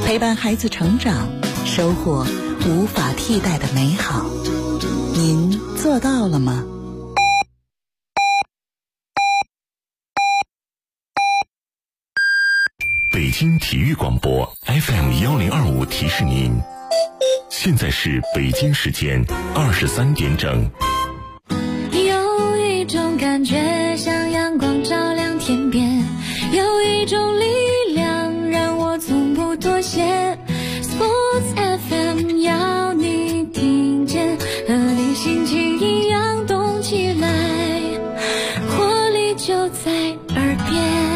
陪伴孩子成长，收获无法替代的美好。您做到了吗？ 北京体育广播 FM1025提示您，现在是北京时间23点整。 有一种感觉像阳光照亮天边，有一种力量让我从不妥协。 Sports FM 要你听见，和你心情一样动起来，活力就在耳边。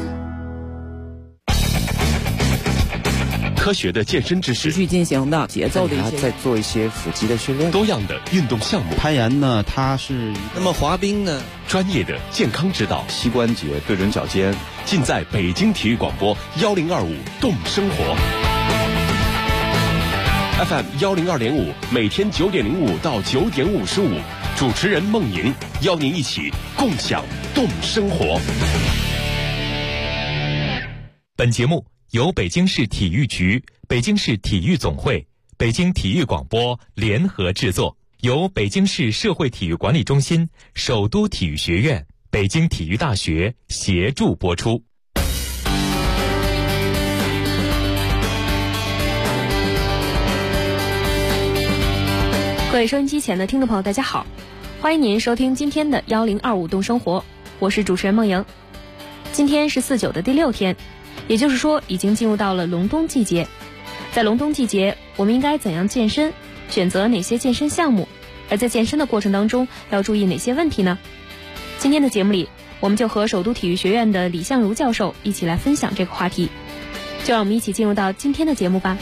科学的健身知识， 持续进行的节奏的一些， 再做一些腹肌的训练， 多样的运动项目。 攀岩呢，它是那么滑冰呢， 专业的健康指导， 膝关节对准脚尖， 尽在北京体育广播1025动生活 FM102.5，每天9点05到9点55，主持人孟莹邀您一起共享动生活。 本节目由北京市体育局、北京市体育总会、北京体育广播联合制作，由北京市社会体育管理中心、首都体育学院、北京体育大学协助播出。 各位收音机前的听众朋友，大家好，欢迎您收听今天的1025动生活，我是主持人孟莹。今天是4·9的第6天。也就是说，已经进入到了隆冬季节。在隆冬季节，我们应该怎样健身？选择哪些健身项目？而在健身的过程当中，要注意哪些问题呢？今天的节目里，我们就和首都体育学院的李相如教授一起来分享这个话题。就让我们一起进入到今天的节目吧。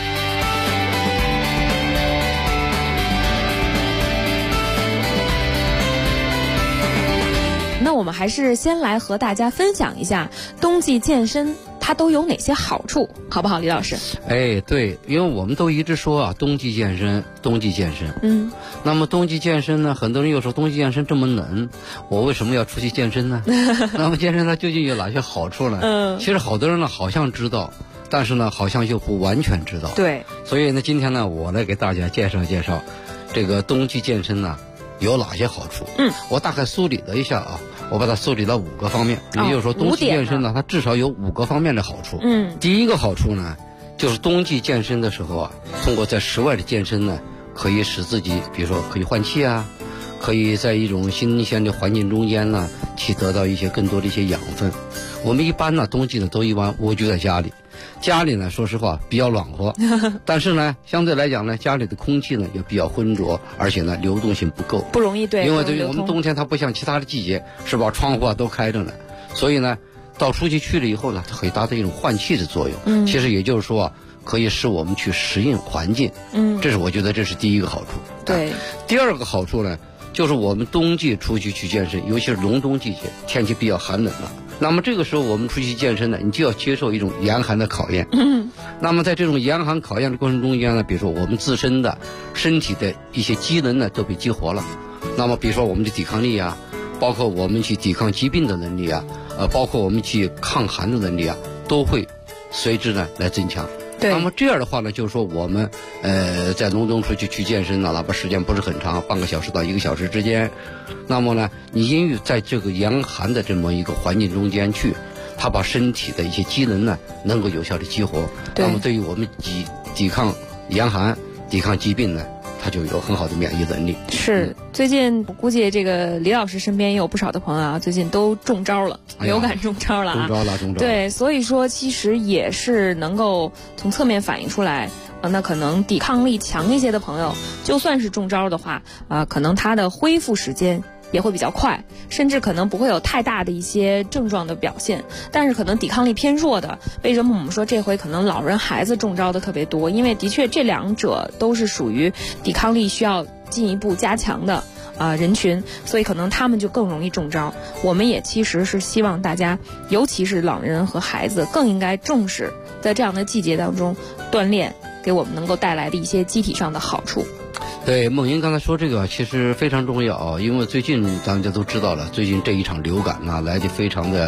那我们还是先来和大家分享一下冬季健身它都有哪些好处，好不好，李老师？ 哎，对，因为我们都一直说啊，冬季健身，冬季健身。那么冬季健身呢，很多人又说冬季健身这么冷，我为什么要出去健身呢？那么健身它究竟有哪些好处呢？其实好多人呢好像知道，但是呢好像又不完全知道。 对。 所以呢，今天呢，我来给大家介绍介绍这个冬季健身呢有哪些好处。我大概梳理了一下啊。我把它梳理到5个方面，也就是说冬季健身呢，它至少有5个方面的好处。第一个好处呢，就是冬季健身的时候啊，通过在室外的健身呢，可以使自己，比如说可以换气啊，可以在一种新鲜的环境中间呢，去得到一些更多的一些养分。我们一般呢，冬季呢都一般蜗居在家里。家里呢，说实话比较暖和，但是呢，相对来讲呢，家里的空气呢也比较浑浊，而且呢流动性不够， 不容易对。 因为对于我们冬天它不像其他的季节，是吧？窗户啊都开着呢，所以呢，到出去了以后呢，它可以达到一种换气的作用。其实也就是说啊，可以使我们去适应环境。这是我觉得这是第一个好处。 对。 第二个好处呢，就是我们冬季出去健身，尤其是隆冬季节，天气比较寒冷了。那么这个时候我们出去健身呢，你就要接受一种严寒的考验。那么在这种严寒考验的过程中间呢，比如说我们自身的身体的一些机能呢都被激活了。那么比如说我们的抵抗力啊，包括我们去抵抗疾病的能力啊，包括我们去抗寒的能力啊，都会随之呢来增强。 对。 那么这样的话呢，就是说我们在隆冬出去健身呢，哪怕时间不是很长，半个小时到1个小时之间，那么呢，你因为在这个严寒的这么一个环境中间去，它把身体的一些机能呢能够有效的激活，那么对于我们抵抗严寒、抵抗疾病呢，它就有很好的免疫能力。 是，最近我估计这个李老师身边也有不少的朋友啊，最近都中招了，流感中招了啊， 中招了。 对，所以说其实也是能够从侧面反映出来，那可能抵抗力强一些的朋友，就算是中招的话，可能他的恢复时间也会比较快，甚至可能不会有太大的一些症状的表现。但是可能抵抗力偏弱的，为什么我们说这回可能老人孩子中招的特别多？因为的确这两者都是属于抵抗力需要进一步加强的人群，所以可能他们就更容易中招。我们也其实是希望大家，尤其是老人和孩子，更应该重视在这样的季节当中锻炼给我们能够带来的一些机体上的好处。 对，孟莹刚才说这个其实非常重要啊，因为最近大家都知道了，最近这一场流感呢来得非常的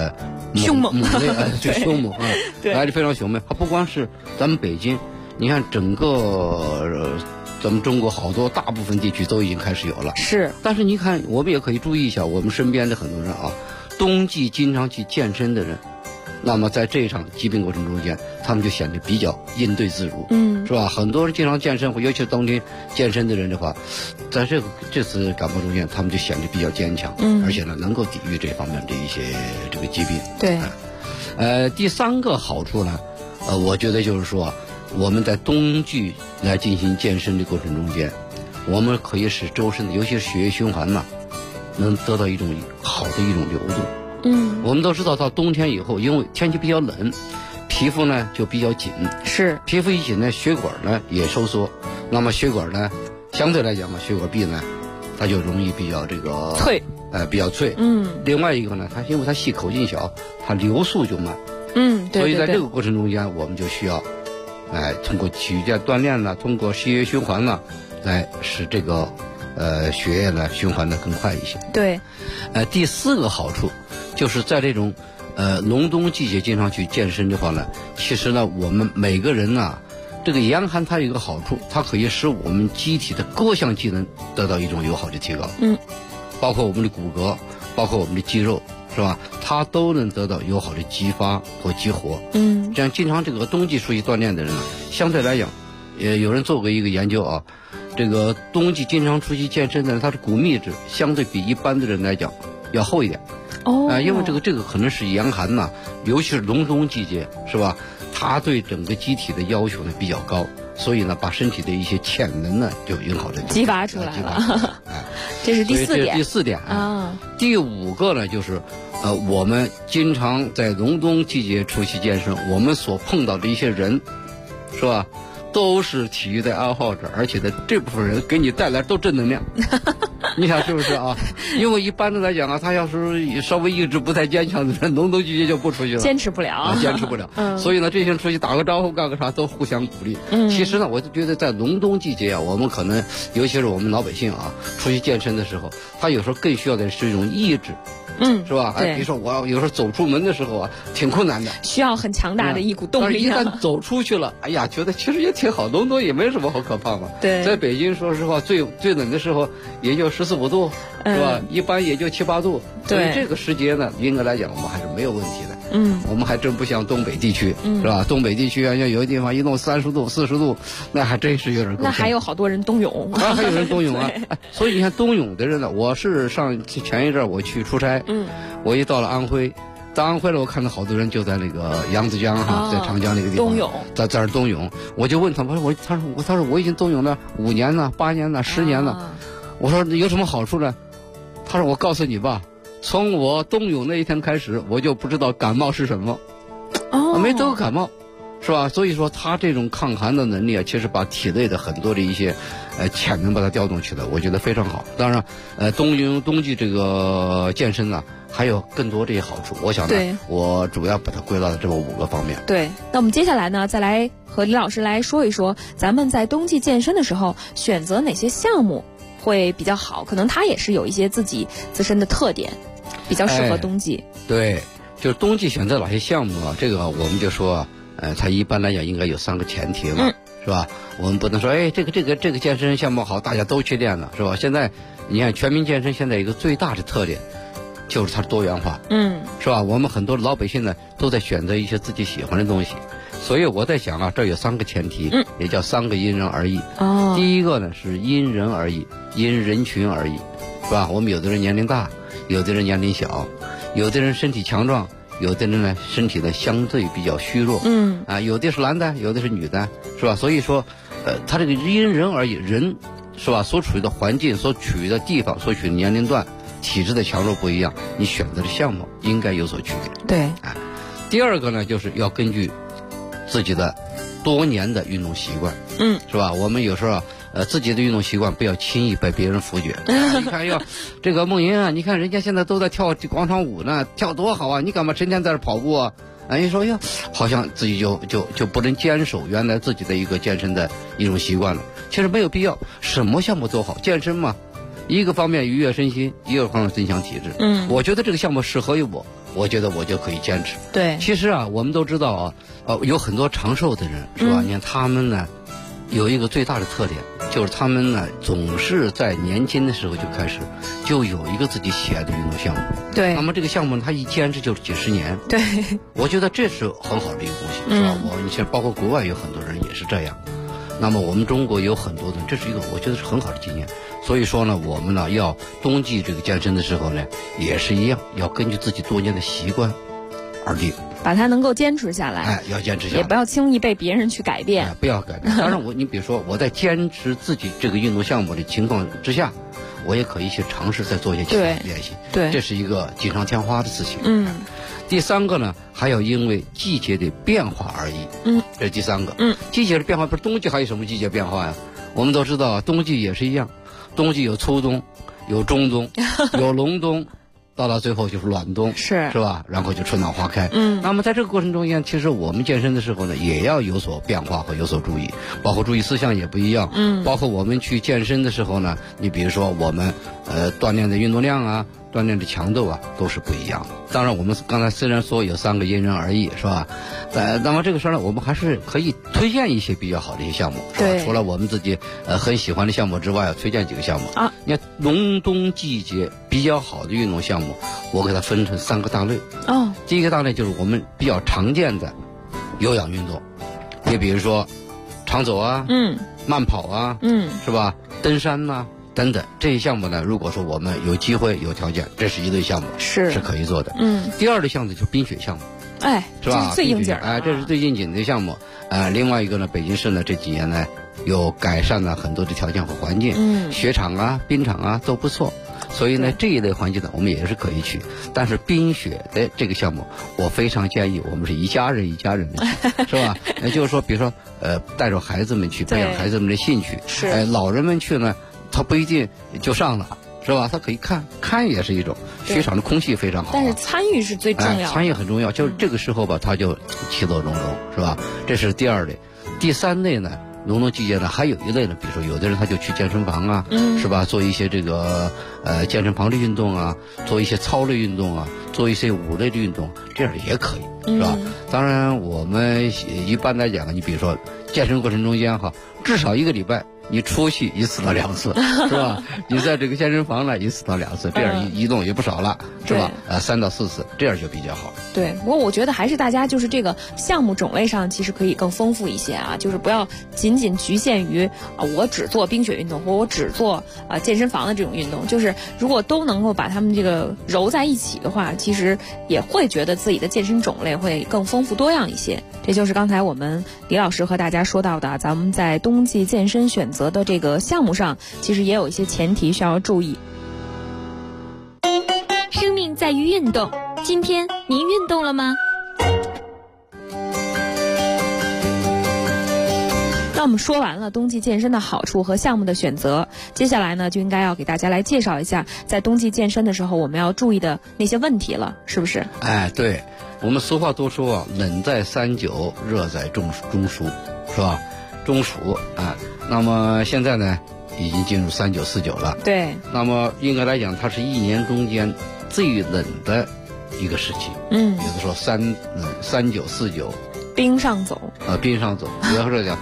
凶猛， 最凶猛啊，对，非常凶猛。它不光是咱们北京，你看整个咱们中国好多大部分地区都已经开始有了。 是， 但是你看，我们也可以注意一下，我们身边的很多人啊，冬季经常去健身的人，那么在这一场疾病过程中间，他们就显得比较应对自如，是吧？很多人经常健身，尤其是冬天健身的人的话，在这次感冒中间，他们就显得比较坚强，而且呢，能够抵御这方面的一些这个疾病。 对， 第三个好处呢，我觉得就是说，我们在冬季来进行健身的过程中间，我们可以使周身的，尤其是血液循环呢，能得到一种好的一种流动。我们都知道，到冬天以后，因为天气比较冷，皮肤呢就比较紧， 是皮肤一紧呢，血管呢也收缩，那么血管呢，相对来讲嘛，血管壁呢，它就容易比较这个脆， 比较脆。另外一个呢，它因为它细口径小，它流速就慢。 对， 所以在这个过程中间，我们就需要，通过体育锻炼呢，通过血液循环呢，来使这个血液呢循环的更快一些。 对， 第四个好处就是在这种隆冬季节经常去健身的话呢，其实呢我们每个人呢，这个严寒它有一个好处，它可以使我们机体的各项机能得到一种友好的提高。包括我们的骨骼，包括我们的肌肉，是吧？它都能得到友好的激发和激活。这样经常这个冬季出去锻炼的人呢，相对来讲，有人做过一个研究啊，这个冬季经常出去健身的人，他的骨密质相对比一般的人来讲要厚一点。因为这个可能是严寒呐，尤其是隆冬季节，是吧？它对整个机体的要求呢比较高，所以呢，把身体的一些潜能呢就很好的激发出来了。这是第四点。 第四点啊。第五个呢，就是我们经常在隆冬季节出去健身，我们所碰到的一些人，是吧？都是体育的爱好者，而且呢，这部分人给你带来都正能量。你想是不是啊？因为一般的来讲啊，他要是稍微意志不太坚强的人，隆冬季节就不出去了， 坚持不了， 坚持不了。所以呢，这些人出去打个招呼、干个啥都互相鼓励。其实呢，我就觉得在隆冬季节啊，我们可能，尤其是我们老百姓啊，出去健身的时候，他有时候更需要的是一种意志。是吧？比如说我有时候走出门的时候啊，挺困难的， 需要很强大的一股动力。 一旦走出去了，哎呀，觉得其实也挺好，隆冬也没什么好可怕嘛。 对， 在北京说实话，最冷的时候也就14、15度，是吧？一般也就7、8度。所以这个时节呢，应该来讲我们还是没有问题的。我们还真不像东北地区，是吧？东北地区啊，像有的地方一弄30度、40度，那还真是有点。 那还有好多人冬泳， 还有人冬泳啊。所以你看冬泳的人呢，我是前一阵我去出差，我一到了安徽，到安徽了，我看到好多人就在那个扬子江哈，在长江那个地方冬泳， 在那冬泳。我就问他，他说我已经冬泳了5年了、8年了、10年了。我说有什么好处呢？他说我告诉你吧。从我冬泳那一天开始，我就不知道感冒是什么，没得过感冒，是吧？所以说他这种抗寒的能力啊，其实把体内的很多的一些潜能把它调动起来，我觉得非常好。当然，冬季这个健身呢，还有更多这些好处。我想呢，我主要把它归到了这么5个方面。 对，那我们接下来呢，再来和李老师来说一说，咱们在冬季健身的时候选择哪些项目会比较好？可能它也是有一些自己自身的特点，比较适合冬季。 对，就是冬季选择哪些项目啊？这个我们就说，它一般来讲应该有3个前提嘛，是吧？我们不能说，这个健身项目好，大家都去练了，是吧？现在你看全民健身，现在一个最大的特点就是它多元化，是吧？我们很多老百姓呢都在选择一些自己喜欢的东西。所以我在想啊，这有3个前提，也叫3个因人而异。第一个呢是因人而异，因人群而异，是吧？我们有的人年龄大，有的人年龄小，有的人身体强壮，有的人呢身体呢相对比较虚弱。有的是男的，有的是女的，是吧？所以说，他这个因人而异，人是吧？所处于的环境、所处于的地方、所处于的年龄段、体质的强弱不一样，你选择的项目应该有所区别。 对。 第二个呢，就是要根据自己的多年的运动习惯，是吧？我们有时候自己的运动习惯不要轻易被别人否决。你看这个梦莹啊，你看人家现在都在跳广场舞呢，跳多好啊！你干嘛成天在这跑步啊？你说呀，好像自己就不能坚守原来自己的一个健身的一种习惯了。其实没有必要，什么项目都好，健身嘛，一个方面愉悦身心，一个方面增强体质。我觉得这个项目适合于我， 我觉得我就可以坚持。 对， 其实啊，我们都知道啊，有很多长寿的人是吧？你看他们呢，有一个最大的特点，就是他们呢总是在年轻的时候就开始就有一个自己喜爱的运动项目。 对， 那么这个项目呢，它一坚持就是几十年。 对， 我觉得这是很好的一个东西，是吧？你像包括国外有很多人也是这样。那么我们中国有很多的，这是一个我觉得是很好的经验。所以说呢，我们呢要冬季这个健身的时候呢，也是一样，要根据自己多年的习惯而定， 把它能够坚持下来。 哎，要坚持下来， 也不要轻易被别人去改变。 不要改变。当然你比如说我在坚持自己这个运动项目的情况之下，我也可以去尝试再做一些其他的练习。 对， 这是一个锦上添花的事情。第三个呢，还要因为季节的变化而已。这是第三个。季节的变化，不是冬季还有什么季节变化呀？我们都知道，冬季也是一样，冬季有初冬，有中冬，有隆冬，到最后就是暖冬，是吧？然后就春暖花开。那么在这个过程中间，其实我们健身的时候呢，也要有所变化和有所注意，包括注意事项也不一样。包括我们去健身的时候呢，你比如说我们锻炼的运动量啊，锻炼的强度啊，都是不一样的。当然，我们刚才虽然说有3个因人而异，是吧？那么这个时候呢，我们还是可以推荐一些比较好的一些项目，是吧？除了我们自己很喜欢的项目之外，推荐几个项目啊。你看隆冬季节比较好的运动项目，我给它分成3个大类。第一个大类就是我们比较常见的有氧运动，你比如说长走啊，慢跑啊，是吧？登山呐。等等，这些项目呢，如果说我们有机会有条件，这是一类项目，是可以做的。第二类项目就是冰雪项目，是吧？这是最应景的，这是最应景的项目。另外一个呢，北京市呢这几年呢有改善了很多的条件和环境，雪场啊、冰场啊都不错。所以呢，这一类环境呢，我们也是可以去。但是冰雪的这个项目，我非常建议我们是一家人的去，是吧？也就是说，比如说带着孩子们去，培养孩子们的兴趣。老人们去呢。他不一定就上了，是吧？他可以看也是一种。雪场的空气非常好， 但是参与是最重要的。 参与很重要，就是这个时候吧，他就其乐融融，是吧？这是第二类。第三类呢，隆冬季节呢，还有一类呢，比如说有的人他就去健身房啊，是吧？做一些这个健身房的运动啊，做一些操类运动啊，做一些舞类的运动，这样也可以，是吧？当然，我们一般来讲，你比如说健身过程中间哈，至少1个礼拜。你出去1次到2次，是吧？你在这个健身房呢1次到2次，这样移动也不少了，是吧？3到4次，这样就比较好。 对，不过我觉得还是大家就是这个项目种类上其实可以更丰富一些啊，就是不要仅仅局限于我只做冰雪运动或我只做健身房的这种运动，就是如果都能够把他们这个揉在一起的话，其实也会觉得自己的健身种类会更丰富多样一些。这就是刚才我们李老师和大家说到的，咱们在冬季健身选择的这个项目上，其实也有一些前提需要注意。 生命在于运动，今天您运动了吗？ 那我们说完了冬季健身的好处和项目的选择，接下来呢就应该要给大家来介绍一下，在冬季健身的时候我们要注意的那些问题了，是不是？ 对，我们俗话都说冷在39，热在中暑，是吧？中暑那么现在呢，已经进入39、49了。对。那么应该来讲，它是1年中间最冷的一个时期。有的说39、49， 冰上走。 冰上走。比方说讲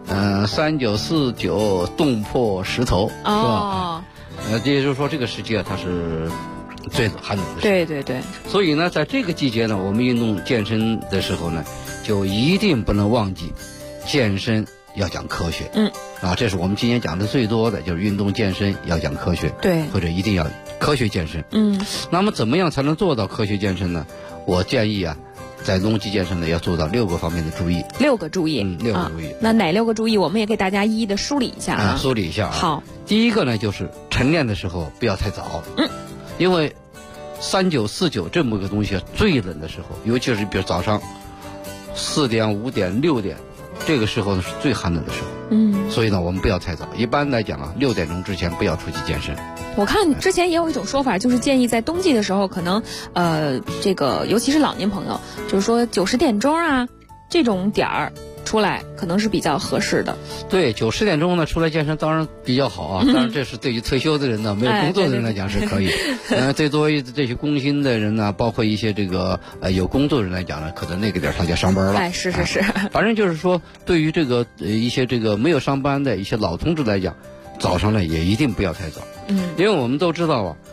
，39、49冻破石头，是吧？也就是说这个时期它是最寒冷的时期。对。所以呢，在这个季节呢，我们运动健身的时候呢，就一定不能忘记健身。要讲科学，这是我们今年讲的最多的，就是运动健身要讲科学，对，或者一定要科学健身，那么怎么样才能做到科学健身呢？我建议在冬季健身呢，要做到6个方面的注意。6个注意，6个注意。那哪6个注意？我们也给大家一一的梳理一下梳理一下好，第一个呢，就是晨练的时候不要太早，因为39、49这么个东西最冷的时候，尤其是比如早上4点、5点、6点。这个时候呢是最寒冷的时候，所以呢我们不要太早。一般来讲6点钟之前不要出去健身。我看之前也有一种说法，就是建议在冬季的时候，可能这个尤其是老年朋友，就是说90点钟这种点儿出来可能是比较合适的。 对，9、10点钟呢出来健身当然比较好啊，当然这是对于退休的人呢，没有工作的人来讲是可以。对作为这些工薪的人呢，包括一些这个有工作的人来讲呢，可能那个点他就上班了。 是。 反正就是说，对于这个一些这个没有上班的一些老同志来讲，早上呢也一定不要太早。因为我们都知道啊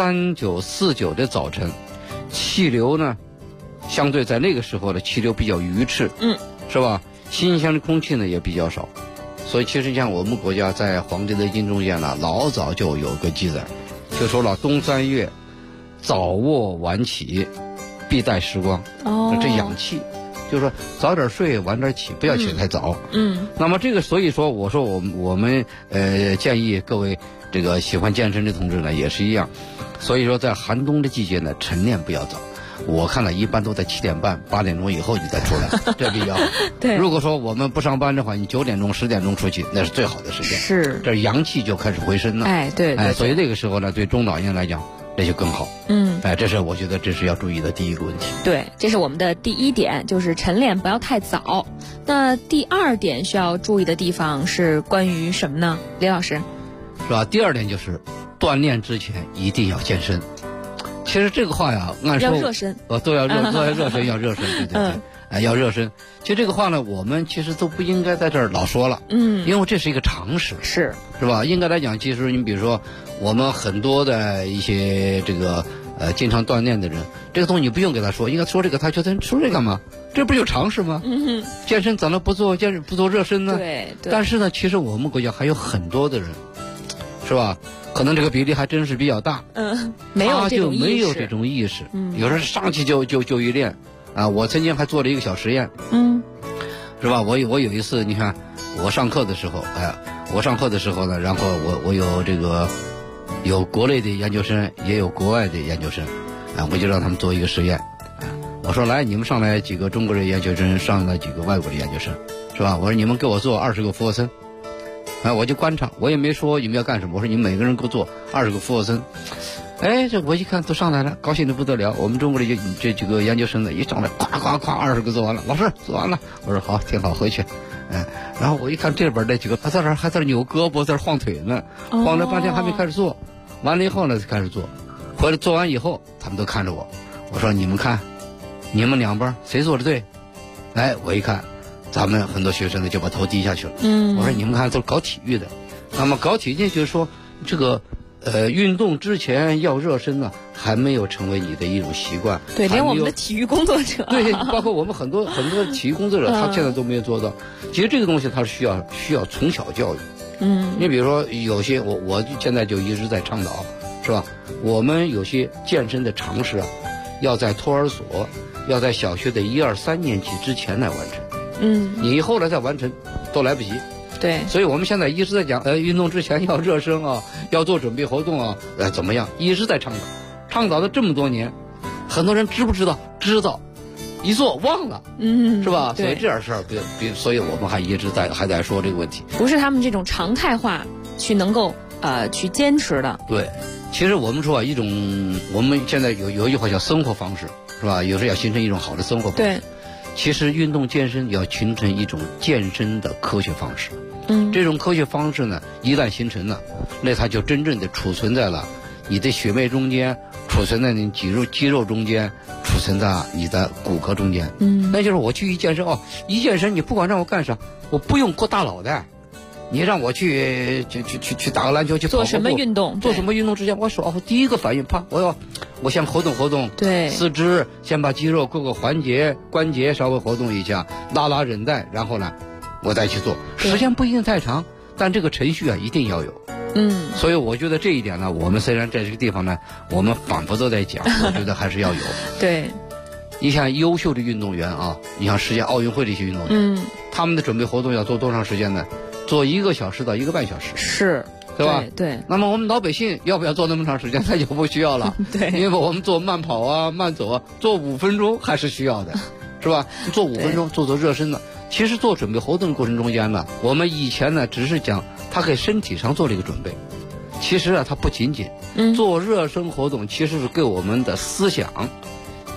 ，39、49的早晨，气流呢，相对在那个时候的气流比较鱼翅，是吧？新鲜的空气呢也比较少，所以其实像我们国家在《黄帝内经》中间呢，老早就有个记载，就说了冬3月，早卧晚起，必待时光。这养气。就是说早点睡晚点起，不要起太早。那么这个所以说我说我们建议各位这个喜欢健身的同志呢也是一样，所以说在寒冬的季节呢晨练不要早，我看了一般都在7点半8点钟以后你再出来，这比较好。 对， 如果说我们不上班的话，你9点钟10点钟出去那是最好的时间， 是这阳气就开始回升了。 对， 所以那个时候呢对中老年来讲这就更好。这是我觉得这是要注意的第一个问题。 对，这是我们的第1点，就是晨练不要太早。那第2点需要注意的地方是关于什么呢？李老师， 是吧？第2点就是锻炼之前一定要健身。其实这个话呀，按说要热身， 都要热身，要热身，对，要热身。其实这个话呢，我们其实都不应该在这儿老说了，因为这是一个常识， 是吧？应该来讲，其实你比如说我们很多的一些这个经常锻炼的人，这个东西你不用给他说，应该说这个，他觉得说这干嘛？这不就常识吗？健身怎么不做热身呢？ 对。 但是呢，其实我们国家还有很多的人，是吧？可能这个比例还真是比较大。 没有这种意识。有人上去就一练啊！我曾经还做了一个小实验。是吧？我有一次，你看我上课的时候，呢，然后我有这个有国内的研究生，也有国外的研究生，我就让他们做一个实验。我说来，你们上来几个中国的研究生，上来几个外国的研究生，是吧？我说你们给我做20个俯卧撑。我就观察，我也没说你们要干什么，我说你们每个人给我做20个俯卧撑。这我一看都上来了，高兴的不得了。我们中国的这几个研究生呢，一上来咵20个做完了，老师做完了。我说好，挺好，回去。然后我一看这边那几个还在那扭胳膊，在那晃腿呢，晃了半天还没开始做。完了以后呢才开始做，回来做完以后，他们都看着我。我说你们看，你们两边谁做的对？我一看。咱们很多学生呢就把头低下去了。我说你们看都是搞体育的，那么搞体育就是说这个运动之前要热身呢，还没有成为你的一种习惯。 对，连我们的体育工作者， 对，包括我们很多体育工作者，他现在都没有做到。其实这个东西它是需要从小教育。你比如说有些我现在就一直在倡导，是吧？我们有些健身的常识啊，要在托儿所，要在小学的1、2、3年级之前来完成。你以后来再完成都来不及。 对， 所以我们现在一直在讲，运动之前要热身啊，要做准备活动啊，怎么样？一直在倡导了这么多年，很多人知不知道？知道，一做忘了，是吧？所以这点事儿，所以我们还一直还在说这个问题， 不是他们这种常态化去能够去坚持的。 对，其实我们说我们现在有一句话叫生活方式，是吧？有时候要形成一种好的生活方式。 对。 其实运动健身要形成一种健身的科学方式。这种科学方式呢，一旦形成了，那它就真正的储存在了你的血脉中间，储存在你肌肉中间，储存在你的骨骼中间。那就是我去一健身，你不管让我干啥，我不用过大脑袋。你让我去打个篮球，去跑做什么运动？ 做什么运动之前，我说第一个反应，我先活动活动， 对， 四肢先把肌肉各个关节稍微活动一下，拉韧带，然后呢，我再去做。时间不一定太长，但这个程序啊一定要有。所以我觉得这一点呢，我们虽然在这个地方呢，我们反复都在讲，我觉得还是要有。 对， 你像优秀的运动员啊，你像世界奥运会的一些运动员，他们的准备活动要做多长时间呢？做1个小时到1个半小时， 是， 对吧？ 对。 那么我们老百姓要不要做那么长时间？那就不需要了。 对， 因为我们做慢跑啊、慢走啊，做5分钟还是需要的，是吧？做5分钟，做热身的。其实做准备活动的过程中间呢，我们以前呢只是讲他给身体上做这个准备，其实啊，它不仅仅做热身活动，其实是给我们的思想、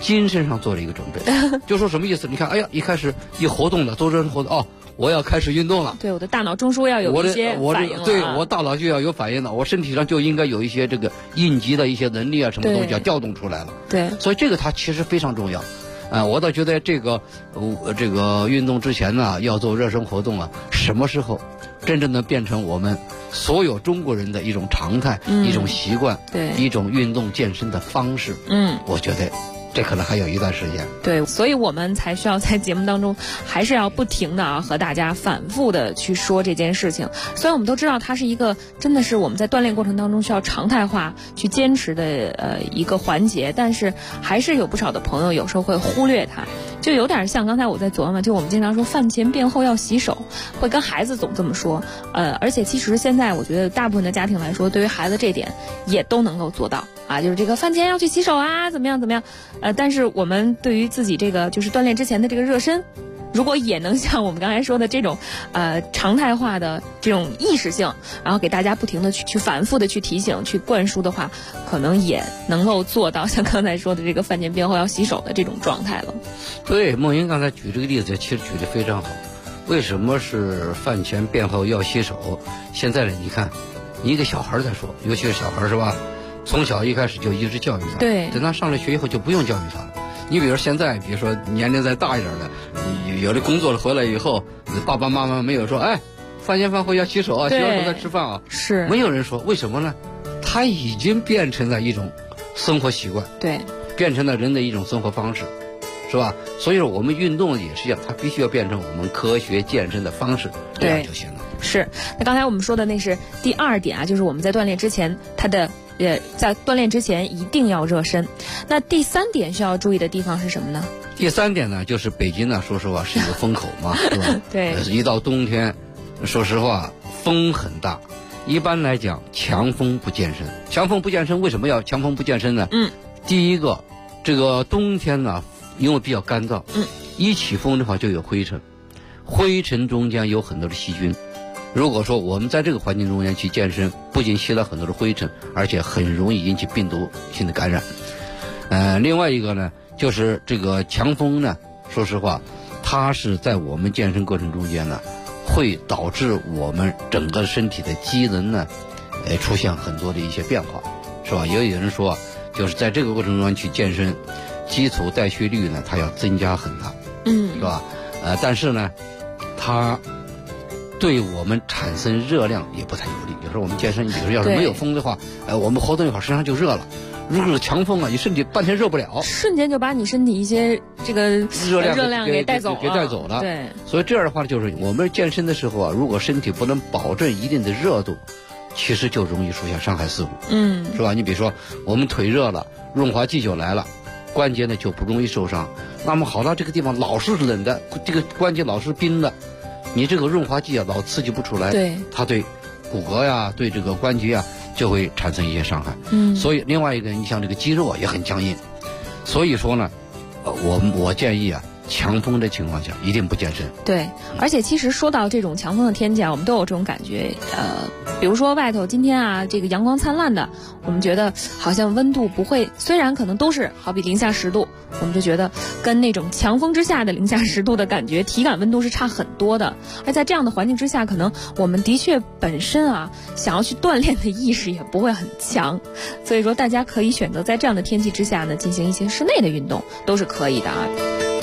精神上做了一个准备。就说什么意思？你看，哎呀，一开始一活动了，做热身活动，哦，我要开始运动了。 对，我的大脑中枢要有一些反应了。 对，我大脑就要有反应了，我身体上就应该有一些这个应急的一些能力啊，什么东西要调动出来了。 对， 所以这个它其实非常重要。我倒觉得这个运动之前呢，要做热身活动啊，什么时候真正的变成我们所有中国人的一种常态、一种习惯、 对， 一种运动健身的方式。我觉得这可能还有一段时间。 对，所以我们才需要在节目当中还是要不停的和大家反复的去说这件事情。虽然我们都知道它是一个真的是我们在锻炼过程当中需要常态化去坚持的一个环节，但是还是有不少的朋友有时候会忽略它。就有点像刚才我在琢磨，就我们经常说饭前便后要洗手，会跟孩子总这么说。而且其实现在我觉得大部分的家庭来说，对于孩子这点也都能够做到啊，就是这个饭前要去洗手啊，怎么样怎么样。但是我们对于自己这个就是锻炼之前的这个热身，如果也能像我们刚才说的这种常态化的这种意识性，然后给大家不停的去反复的去提醒、去灌输的话，可能也能够做到像刚才说的这个饭前便后要洗手的这种状态了。 对，梦莹刚才举这个例子其实举得非常好。为什么是饭前便后要洗手？现在呢，你看你一个小孩在说，尤其是小孩是吧，从小一开始就一直教育他， 对， 等他上了学以后就不用教育他了。你比如现在，比如说年龄再大一点的，有的工作了回来以后，爸爸妈妈没有说，哎，饭前饭后要洗手啊，洗完手再吃饭啊， 是没有人说，为什么呢？它已经变成了一种生活习惯， 对， 变成了人的一种生活方式，是吧？所以说我们运动也是一样，它必须要变成我们科学健身的方式，这样就行了。 是，那刚才我们说的那是第二点啊，就是我们在锻炼之前，在锻炼之前一定要热身。那第三点需要注意的地方是什么呢？ 第三点呢，就是北京呢，说实话是一个风口嘛，是吧？ 对， 一到冬天，说实话风很大。一般来讲，强风不健身。强风不健身，为什么要强风不健身呢？第一个，这个冬天呢，因为比较干燥，一起风的话就有灰尘，灰尘中间有很多的细菌。如果说我们在这个环境中间去健身，不仅吸了很多的灰尘，而且很容易引起病毒性的感染。另外一个呢，就是这个强风呢，说实话，它是在我们健身过程中间呢，会导致我们整个身体的机能呢，出现很多的一些变化，是吧？也有人说，就是在这个过程中去健身，基础代谢率呢，它要增加很大，是吧？但是呢，它对我们产生热量也不太有利。有时候我们健身，比如说要是没有风的话，我们活动一会儿，身上就热了。如果是强风啊，你身体半天热不了， 瞬间就把你身体一些这个热量给带走了。对， 所以这样的话，就是我们健身的时候啊，如果身体不能保证一定的热度，其实就容易出现伤害事故。是吧？你比如说我们腿热了，润滑剂就来了，关节呢就不容易受伤。那么好了，这个地方老是冷的，这个关节老是冰的，你这个润滑剂啊老刺激不出来， 对， 它对骨骼呀，对这个关节呀就会产生一些伤害。所以另外一个，你像这个肌肉啊也很僵硬。所以说呢，我建议啊，强风的情况下一定不健身。 对，而且其实说到这种强风的天气啊，我们都有这种感觉。比如说外头今天啊，这个阳光灿烂的，我们觉得好像温度不会，虽然可能都是好比零下10度，我们就觉得跟那种强风之下的零下10度的感觉，体感温度是差很多的。而在这样的环境之下，可能我们的确本身啊，想要去锻炼的意识也不会很强。所以说，大家可以选择在这样的天气之下呢，进行一些室内的运动，都是可以的啊。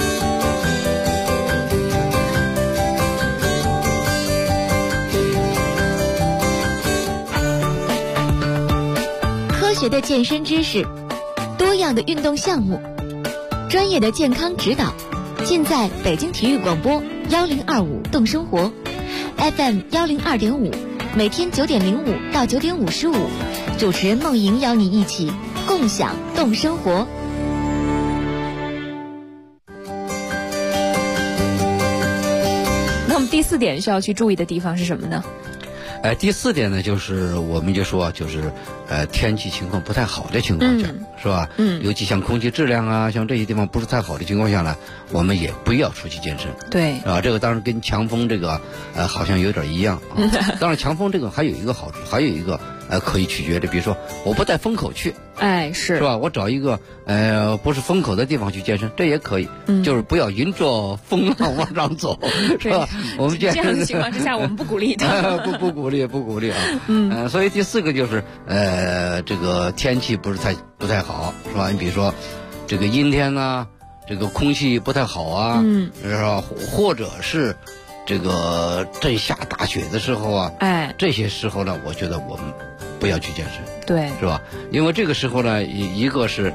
科学的健身知识，多样的运动项目，专业的健康指导，尽在北京体育广播1025动生活 FM 102.5，每天9点05到9点55，主持人梦莹邀你一起共享动生活。 那么第4点需要去注意的地方是什么呢？ 第4点呢，就是我们就说就是天气情况不太好的情况下，是吧？尤其像空气质量啊，像这些地方不是太好的情况下呢，我们也不要出去健身。 对， 啊，这个当然跟强风这个好像有点一样啊。当然强风这个还有一个好处，还有一个可以取决的，比如说我不带风口去， 是吧？我找一个不是风口的地方去健身，这也可以，就是不要迎着风浪往上走，是吧？我们健身这样的情况之下，我们不鼓励的， 不鼓励啊。所以第4个就是这个天气不太好，是吧？你比如说这个阴天呐，这个空气不太好啊，是吧？或者是这个正下大雪的时候啊，这些时候呢，我觉得我们不要去健身， 对， 是吧？因为这个时候呢，一个是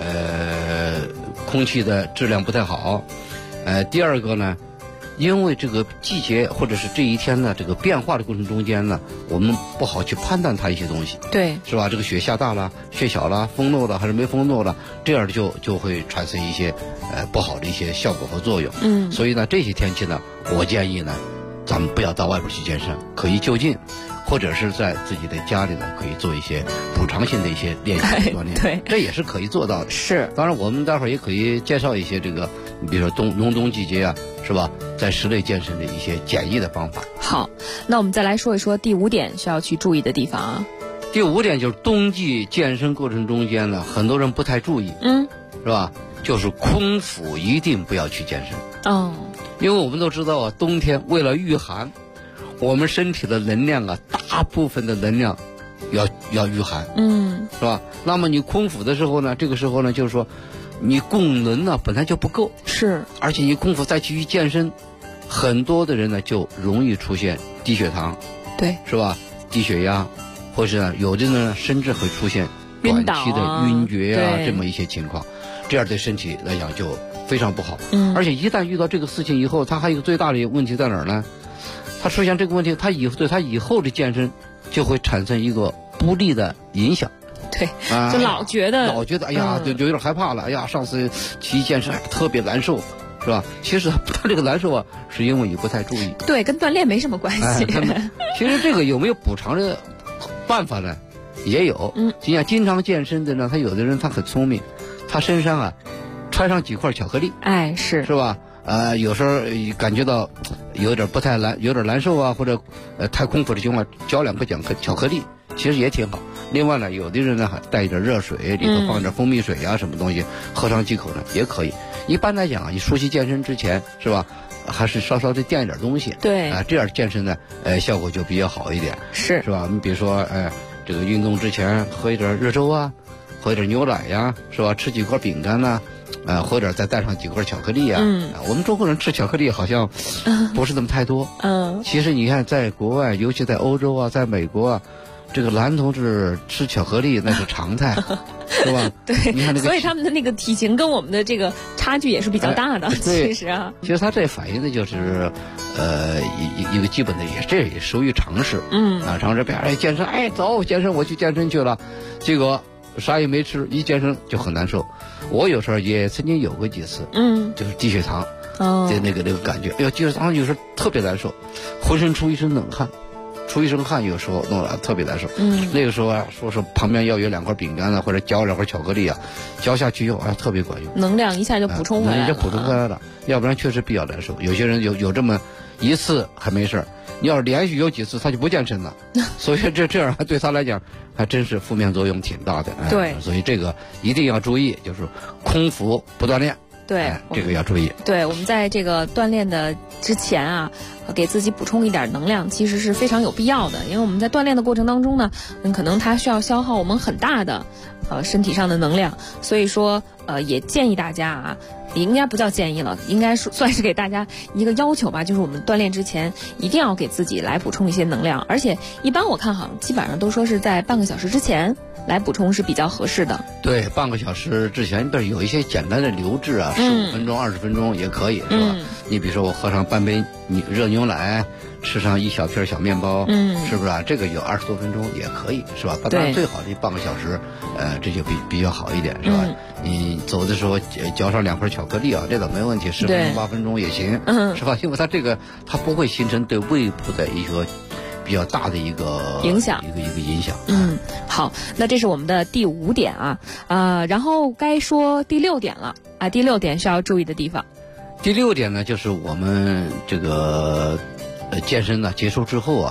空气的质量不太好，第二个呢，因为这个季节或者是这一天呢，这个变化的过程中间呢，我们不好去判断它一些东西， 对， 是吧？这个雪下大了，雪小了，风漏了还是没风漏了，这样就会产生一些不好的一些效果和作用。所以呢，这些天气呢，我建议呢，咱们不要到外边去健身，可以就近，或者是在自己的家里呢，可以做一些补偿性的一些练习锻炼， 对， 这也是可以做到的。 是， 当然我们待会儿也可以介绍一些这个，你比如说隆冬季节啊，是吧？在室内健身的一些简易的方法。 好，那我们再来说一说第5点需要去注意的地方啊。 第5点就是冬季健身过程中间呢，很多人不太注意，是吧？就是空腹一定不要去健身。因为我们都知道啊，冬天为了御寒，我们身体的能量啊，大部分的能量要御寒，是吧？那么你空腹的时候呢，这个时候呢，就是说你供能呢本来就不够， 是， 而且你空腹再去健身，很多的人呢就容易出现低血糖， 对， 是吧？低血压，或是呢有的呢甚至会出现短期的晕厥啊这么一些情况，这样对身体来讲就非常不好。而且一旦遇到这个事情以后，它还有一个最大的问题在哪儿呢？它出现这个问题，对他以后的健身就会产生一个不利的影响。 对，就老觉得哎呀，就有点害怕了。哎呀，上次去健身特别难受，是吧？其实他这个难受啊，是因为你不太注意。 对，跟锻炼没什么关系。 其实这个有没有补偿的办法呢？也有。就像经常健身的呢，他有的人他很聪明，他身上啊揣上几块巧克力。是吧？有时候感觉到有点难受啊，或者太空腹的情况，嚼2个巧克力，其实也挺好。另外呢，有的人呢还带一点热水，里头放点蜂蜜水啊，什么东西，喝上几口呢也可以。一般来讲啊，你熟悉健身之前，是吧？还是稍稍的垫一点东西， 对， 这样健身呢，效果就比较好一点， 是吧？你比如说，这个运动之前喝一点热粥啊，喝一点牛奶呀，是吧？吃几块饼干呐。或者再带上几块巧克力啊。我们中国人吃巧克力好像不是那么太多。其实你看，在国外，尤其在欧洲啊，在美国啊，这个男同志吃巧克力那是常态，是吧？ 对，你看所以他们的那个体型跟我们的这个差距也是比较大的。其实啊， 其实他这反映的就是一个基本的，这也属于常识。常识，别人健身，走健身，我去健身去了，结果啥也没吃，一健身就很难受。我有时候也曾经有过几次，就是低血糖，就那个感觉，哎呦，低血糖有时候特别难受，浑身出一身冷汗，有时候弄得特别难受。那个时候啊，说是旁边要有2块饼干啊，或者嚼2块巧克力啊，嚼下去以后特别管用， 能量一下就补充回来了， 要不然确实比较难受。有些人有这么一次还没事，你要是连续有几次，他就不健身了。所以这样对他来讲还真是负面作用挺大的。 对， 所以这个一定要注意，就是空腹不锻炼。 对， 这个要注意。 对，我们在这个锻炼的之前啊，给自己补充一点能量，其实是非常有必要的。因为我们在锻炼的过程当中呢，可能它需要消耗我们很大的身体上的能量，所以说也建议大家啊。应该不叫建议了，应该算是给大家一个要求吧，就是我们锻炼之前一定要给自己来补充一些能量，而且一般我看好像基本上都说是在半个小时之前来补充是比较合适的。 对，半个小时之前有一些简单的流质啊，15分钟、20分钟也可以，是吧？你比如说我喝上半杯热牛奶，吃上一小片小面包，是不是啊？这个有20多分钟也可以，是吧？当然最好的半个小时，这就比较好一点，是吧？你走的时候嚼上2块巧克力啊，这倒没问题，10分钟8分钟也行，是吧？因为它不会形成对胃部的一个比较大的一个影响， 一个影响。 好，那这是我们的第5点啊，然后该说第6点了啊，第6点需要注意的地方。 第6点呢，就是我们这个健身呢结束之后啊，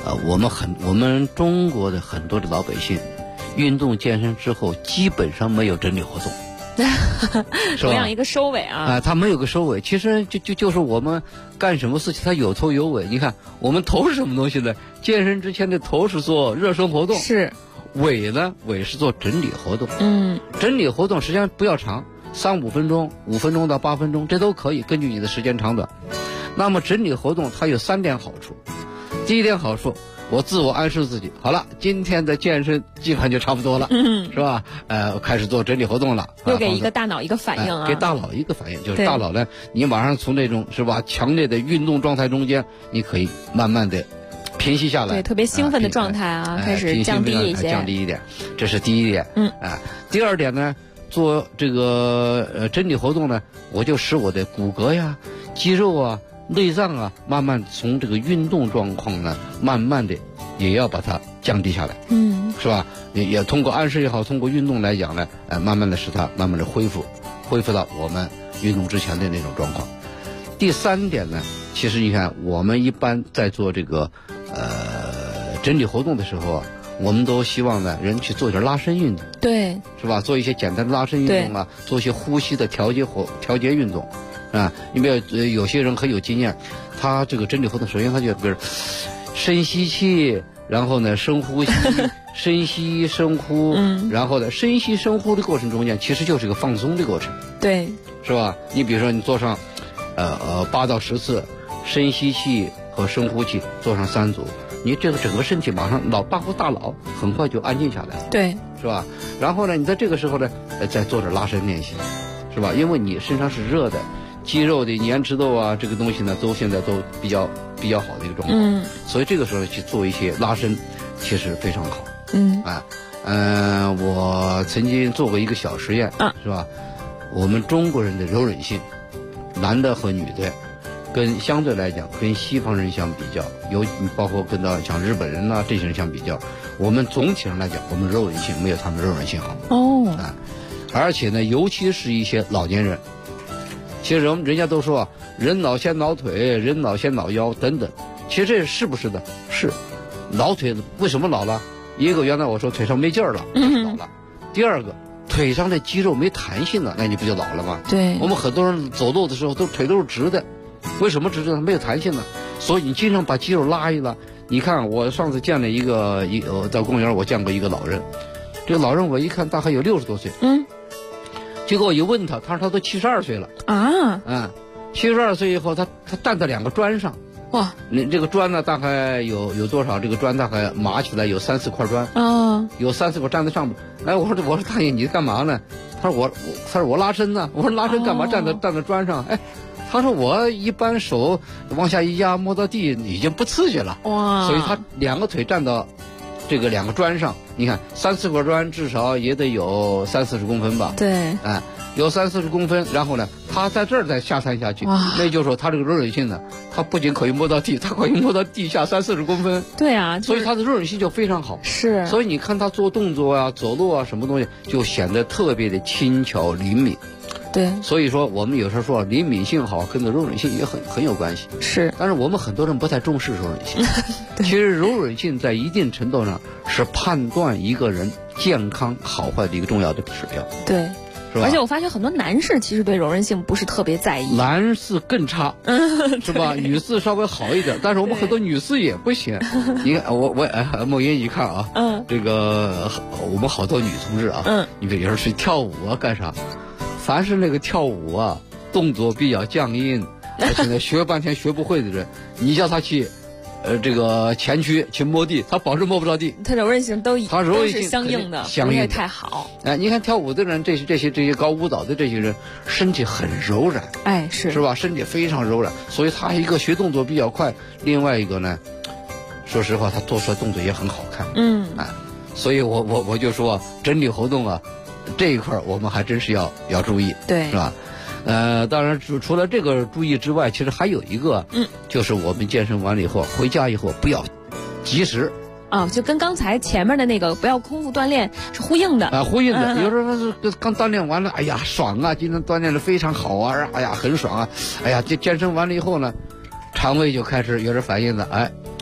我们中国的很多的老百姓，运动健身之后基本上没有整理活动。 同样一个收尾啊， 他没有个收尾。其实就是我们干什么事情，它有头有尾。你看，我们头是什么东西呢？健身之前的头是做热身活动， 是尾呢？尾是做整理活动。整理活动时间不要长，3-5分钟，5分钟到8分钟，这都可以，根据你的时间长短。那么整理活动它有3点好处。第一点好处，我自我暗示自己，好了，今天的健身基本就差不多了，是吧？开始做整理活动了， 又给一个大脑一个反应啊， 给大脑一个反应，就是大脑呢，你马上从那种是吧强烈的运动状态中间，你可以慢慢的平息下来， 对，特别兴奋的状态啊，开始降低一些， 降低一点，这是第一点。第二点呢，做这个整理活动呢，我就使我的骨骼呀、肌肉啊、内脏啊，慢慢从这个运动状况呢，慢慢的也要把它降低下来，是吧？也通过暗示也好，通过运动来讲呢，慢慢的使它慢慢的恢复到我们运动之前的那种状况。第3点呢，其实你看，我们一般在做这个整理活动的时候啊，我们都希望呢人去做点拉伸运动， 对， 是吧？做一些简单的拉伸运动啊，做一些呼吸的调节运动。因为有些人很有经验，他这个整理活动，首先他就比如深吸气，然后呢深呼吸，深吸深呼，然后呢深吸深呼的过程中间，其实就是一个放松的过程， 对， 是吧？你比如说你做上8到10次深吸气和深呼气，做上3组，你这个整个身体马上大脑很快就安静下来了， 对， 是吧？然后呢，你在这个时候呢，再做点拉伸练习，是吧？因为你身上是热的。肌肉的粘稠度啊，这个东西呢，现在都比较好的一个状况，所以这个时候去做一些拉伸，其实非常好。我曾经做过一个小实验，是吧？我们中国人的柔韧性，男的和女的，跟相对来讲跟西方人相比较，包括跟到像日本人呐这些人相比较，我们总体上来讲，我们柔韧性没有他们柔韧性好。而且呢，尤其是一些老年人。其实人家都说人老先老腿，人老先老腰等等，其实这是不是的？是，老腿为什么老了？一个原来我说腿上没劲儿了，老了；第二个腿上的肌肉没弹性了，那你不就老了吗？ 对， 我们很多人走路的时候腿都是直的，为什么直的？没有弹性呢？所以你经常把肌肉拉一拉。你看我上次见了一个在公园我见过一个老人，这个老人我一看大概有60多岁，结果我一问他，他说他都72岁了啊，72岁以后他站在2个砖上，哇，你这个砖呢大概有多少？这个砖大概码起来有3-4块砖有3-4块站在上面。哎，我说大爷你干嘛呢？他说我拉伸呢。我说拉伸干嘛？站在砖上？哎，他说我一般手往下一压摸到地已经不刺激了，哇，所以他2个腿站到这个2个砖上，你看3-4块砖至少也得有30-40公分吧？ 对， 有30-40公分，然后呢，他在这儿再下探下去，那就是说他这个柔韧性呢，他不仅可以摸到地，他可以摸到地下30-40公分。 对啊， 所以他的柔韧性就非常好。 是， 所以你看他做动作啊、走路啊什么东西，就显得特别的轻巧灵敏。 对， 所以说我们有时候说灵敏性好，跟着柔韧性也很有关系。 是， 但是我们很多人不太重视柔韧性。其实柔韧性在一定程度上是判断一个人健康好坏的一个重要的指标。 对。而且我发现很多男士其实对柔韧性不是特别在意， 男士更差，是吧？女士稍微好一点，但是我们很多女士也不行。你看我梦莹一看啊，这个我们好多女同志啊，你比如说去跳舞啊干啥，凡是那个跳舞啊动作比较僵硬，而且呢学半天学不会的人，你叫他去。这个前区去摸地，他保证摸不着地。 他柔韧性都是相应的，不会太好。 你看跳舞的人，这些搞舞蹈的这些人，身体很柔软，是吧？身体非常柔软，所以他一个学动作比较快，另外一个呢，说实话，他做出来动作也很好看。所以我就说整理活动啊，这一块我们还真是要注意， 对， 是吧？当然除了这个注意之外，其实还有一个，就是我们健身完了以后回家以后不要及时就跟刚才前面的那个不要空腹锻炼是呼应的呼应的。有时候是刚锻炼完了，哎呀爽啊，今天锻炼的非常好啊，哎呀很爽啊，哎呀这健身完了以后呢，肠胃就开始有点反应了，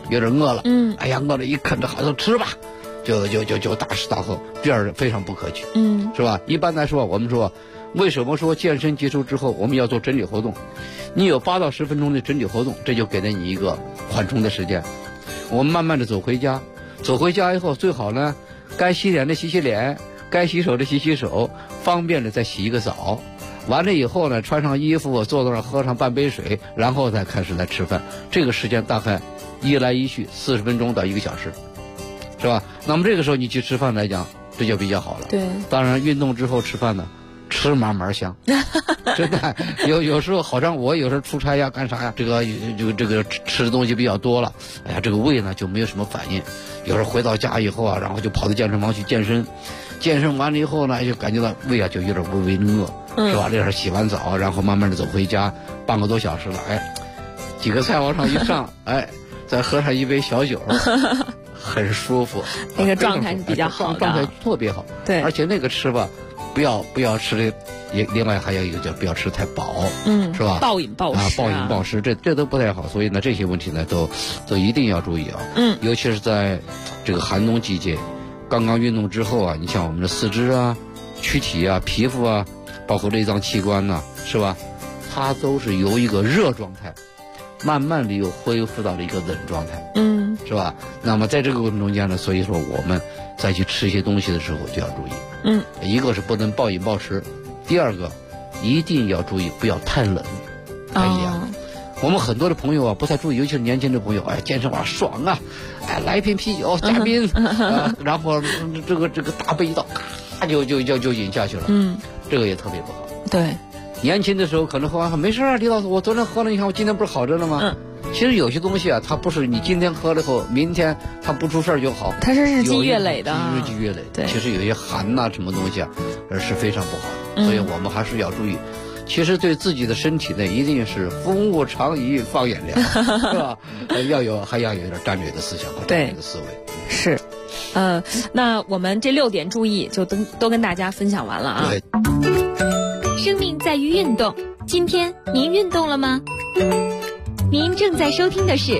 有点饿了，哎呀，饿了一啃着好像吃吧，就大吃大喝，这样非常不可取，是吧？一般来说，我们说，为什么说健身结束之后我们要做整理活动？你有8到10分钟的整理活动，这就给了你一个缓冲的时间。我们慢慢的走回家，走回家以后最好呢，该洗脸的洗洗脸，该洗手的洗洗手，方便的再洗一个澡。完了以后呢，穿上衣服，坐在那儿喝上半杯水，然后再开始来吃饭。这个时间大概一来一去40分钟到1个小时，是吧？那么这个时候你去吃饭来讲，这就比较好了。 对， 当然运动之后吃饭呢，吃嘛嘛香，真的有时候好像我有时候出差呀干啥呀，这个吃的东西比较多了，哎呀，这个胃呢就没有什么反应。有时候回到家以后啊，然后就跑到健身房去健身，健身完了以后呢，就感觉到胃啊就有点微微饿，是吧？这会儿洗完澡，然后慢慢的走回家，半个多小时了，哎，几个菜往上一上，哎，再喝上一杯小酒，很舒服， 那个状态是比较好的， 状态特别好。 对， 而且那个吃吧，不要吃的，也另外还有一个叫不要吃太饱，是吧？ 暴饮暴食暴饮暴食，这都不太好。所以呢，这些问题呢，都一定要注意啊。尤其是在这个寒冬季节，刚刚运动之后啊，你像我们的四肢啊、躯体啊、皮肤啊，包括内脏器官呐，是吧？它都是由一个热状态，慢慢的又恢复到了一个冷状态，是吧？那么在这个过程中间呢，所以说我们再去吃一些东西的时候就要注意，一个是不能暴饮暴食，第二个一定要注意不要太冷、太凉。我们很多的朋友啊不太注意，尤其是年轻的朋友，哎，健身房爽啊，哎，来一瓶啤酒加冰，然后这个大杯一倒，咔就饮下去了，这个也特别不好。 对， 年轻的时候可能喝没事啊，李老师，我昨天喝了，你看我今天不是好着了吗？其实有些东西啊，它不是你今天喝了后，明天它不出事儿就好， 它是日积月累的， 日积月累。 对， 其实有些寒呐、什么东西啊，是非常不好的，所以我们还是要注意。其实对自己的身体呢，一定是风物长宜放眼量，是吧？还要有点战略的思想和战略的思维。 是，那我们这6点注意就都跟大家分享完了啊。 对。 生命在于运动，今天您运动了吗？您正在收听的是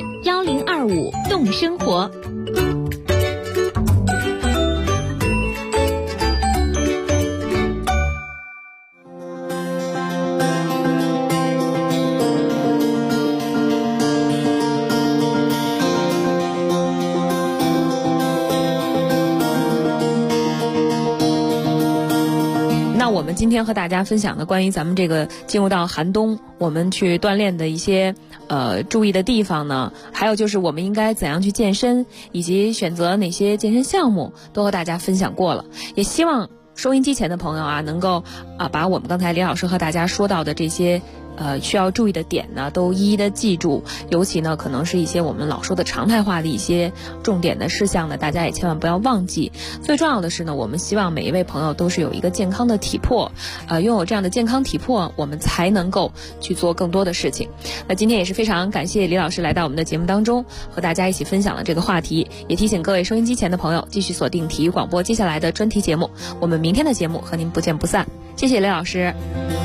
1025动生活。 我们今天和大家分享的关于咱们这个进入到寒冬，我们去锻炼的一些注意的地方呢，还有就是我们应该怎样去健身，以及选择哪些健身项目，都和大家分享过了。也希望收音机前的朋友啊，能够把我们刚才李老师和大家说到的这些需要注意的点呢，都一一的记住。尤其呢，可能是一些我们老说的常态化的一些重点的事项呢，大家也千万不要忘记。最重要的是呢，我们希望每一位朋友都是有一个健康的体魄，拥有这样的健康体魄，我们才能够去做更多的事情。那今天也是非常感谢李老师来到我们的节目当中，和大家一起分享了这个话题。也提醒各位收音机前的朋友，继续锁定体育广播接下来的专题节目。我们明天的节目和您不见不散。谢谢李老师。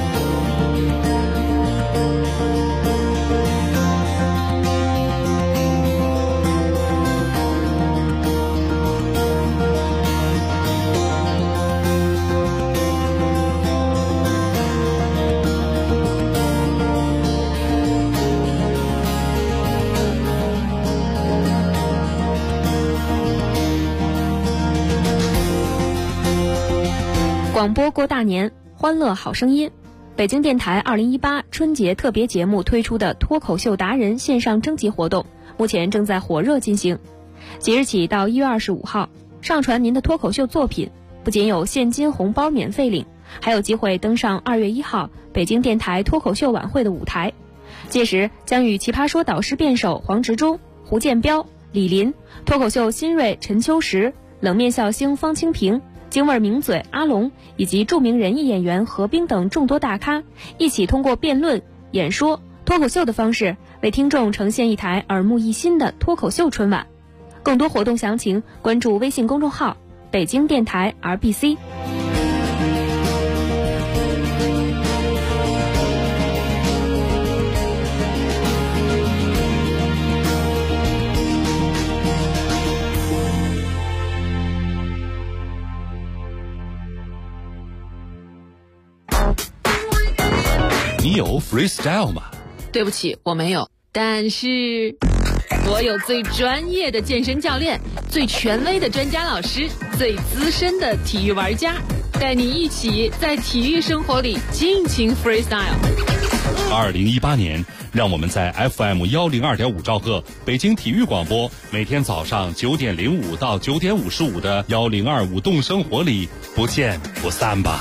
广播过大年，欢乐好声音。北京电台2018春节特别节目推出的脱口秀达人线上征集活动，目前正在火热进行。即日起到1月25号，上传您的脱口秀作品，不仅有现金红包免费领，还有机会登上2月1号北京电台脱口秀晚会的舞台。届时将与奇葩说导师辩手黄执中、胡建彪、李林、脱口秀新锐陈秋实、冷面笑星方清平、京味名嘴阿龙以及著名人艺演员何冰等众多大咖，一起通过辩论、演说、脱口秀的方式，为听众呈现一台耳目一新的脱口秀春晚。更多活动详情关注微信公众号北京电台 RBC。 有 freestyle 吗？ 对不起，我没有。但是我有最专业的健身教练，最权威的专家老师，最资深的体育玩家，带你一起在体育生活里尽情 freestyle。 2018年，让我们在 FM 102.5兆赫北京体育广播，每天早上9点05到9点55的1025动生活里不见不散吧。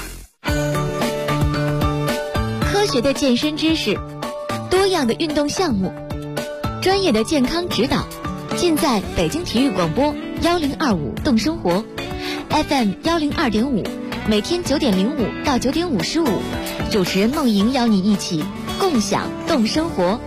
科学的健身知识，多样的运动项目，专业的健康指导，尽在北京体育广播1025动生活 FM 102.5，每天9点05到9点55，主持人梦莹邀你一起共享动生活。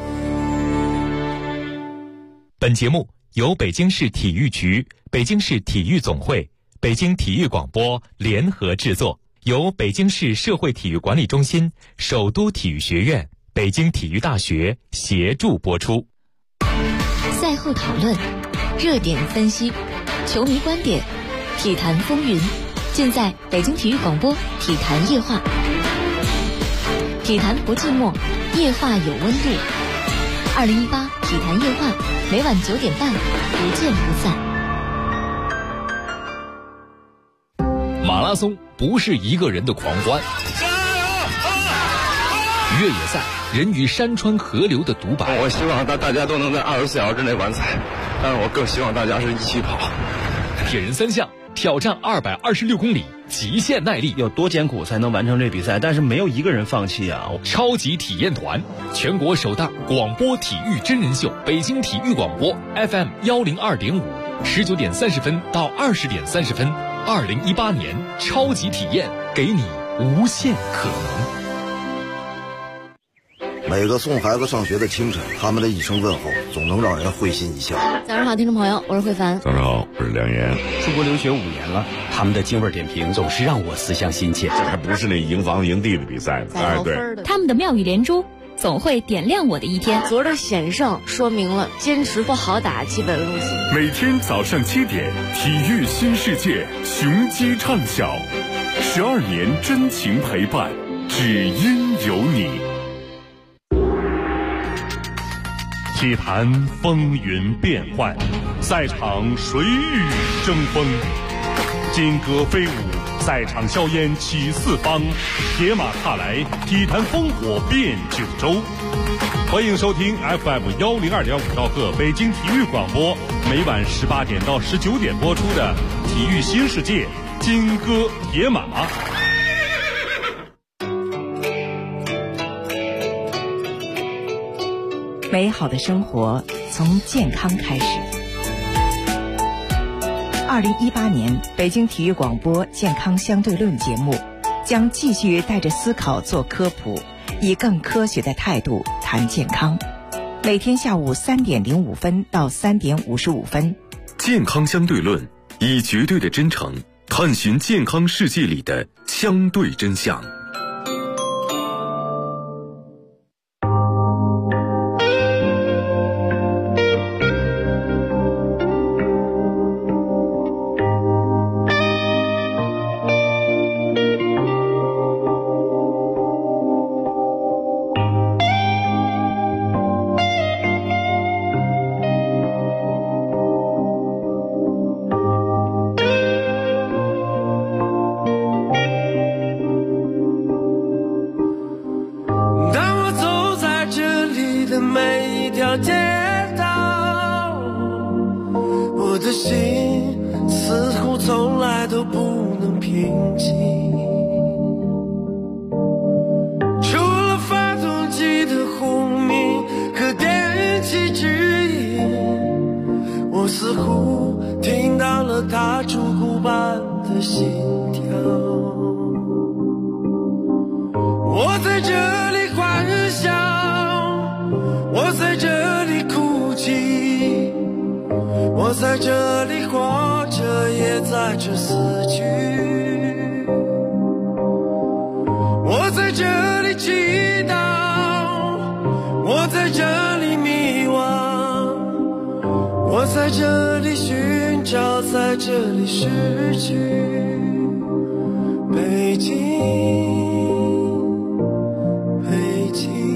本节目由北京市体育局、北京市体育总会、北京体育广播联合制作，由北京市社会体育管理中心、首都体育学院、北京体育大学协助播出。 赛后讨论，热点分析，球迷观点，体坛风云，尽在北京体育广播体坛夜话。体坛不寂寞，夜话有温度。2018体坛夜话，每晚9点半，不见不散。 马拉松不是一个人的狂欢，越野赛人与山川河流的独白。 我希望大家都能在24小时之内完赛，但是我更希望大家是一起跑。 铁人3项挑战226公里，极限耐力， 有多艰苦才能完成这比赛？但是没有一个人放弃啊！ 超级体验团，全国首档广播体育真人秀，北京体育广播 FM 102.5，19点30分到20点30分，2018年超级体验，给你无限可能。 每个送孩子上学的清晨，他们的一声问候总能让人会心一笑。 早上好，听众朋友，我是慧凡。 早上好，我是梁岩。 出国留学5年了，他们的京味点评总是让我思乡心切。 这还不是那赢房赢地的比赛， 哎，对， 他们的妙语连珠总会点亮我的一天。 昨儿的险胜说明了坚持不好打基本路线。 每天早上7点，体育新世界，雄鸡唱晓，12年真情陪伴，只因有你。体坛风云变幻，赛场谁与争锋？金戈飞舞，赛场硝烟起四方，铁马踏来，体坛烽火遍九州。欢迎收听 FM 102.5兆赫北京体育广播，每晚18点到19点播出的《体育新世界》金戈铁马。 美好的生活从健康开始。2018年北京体育广播健康相对论节目将继续带着思考做科普，以更科学的态度谈健康。每天下午3点05分到3点55分。 健康相对论，以绝对的真诚探寻健康世界里的相对真相。 北京，北京。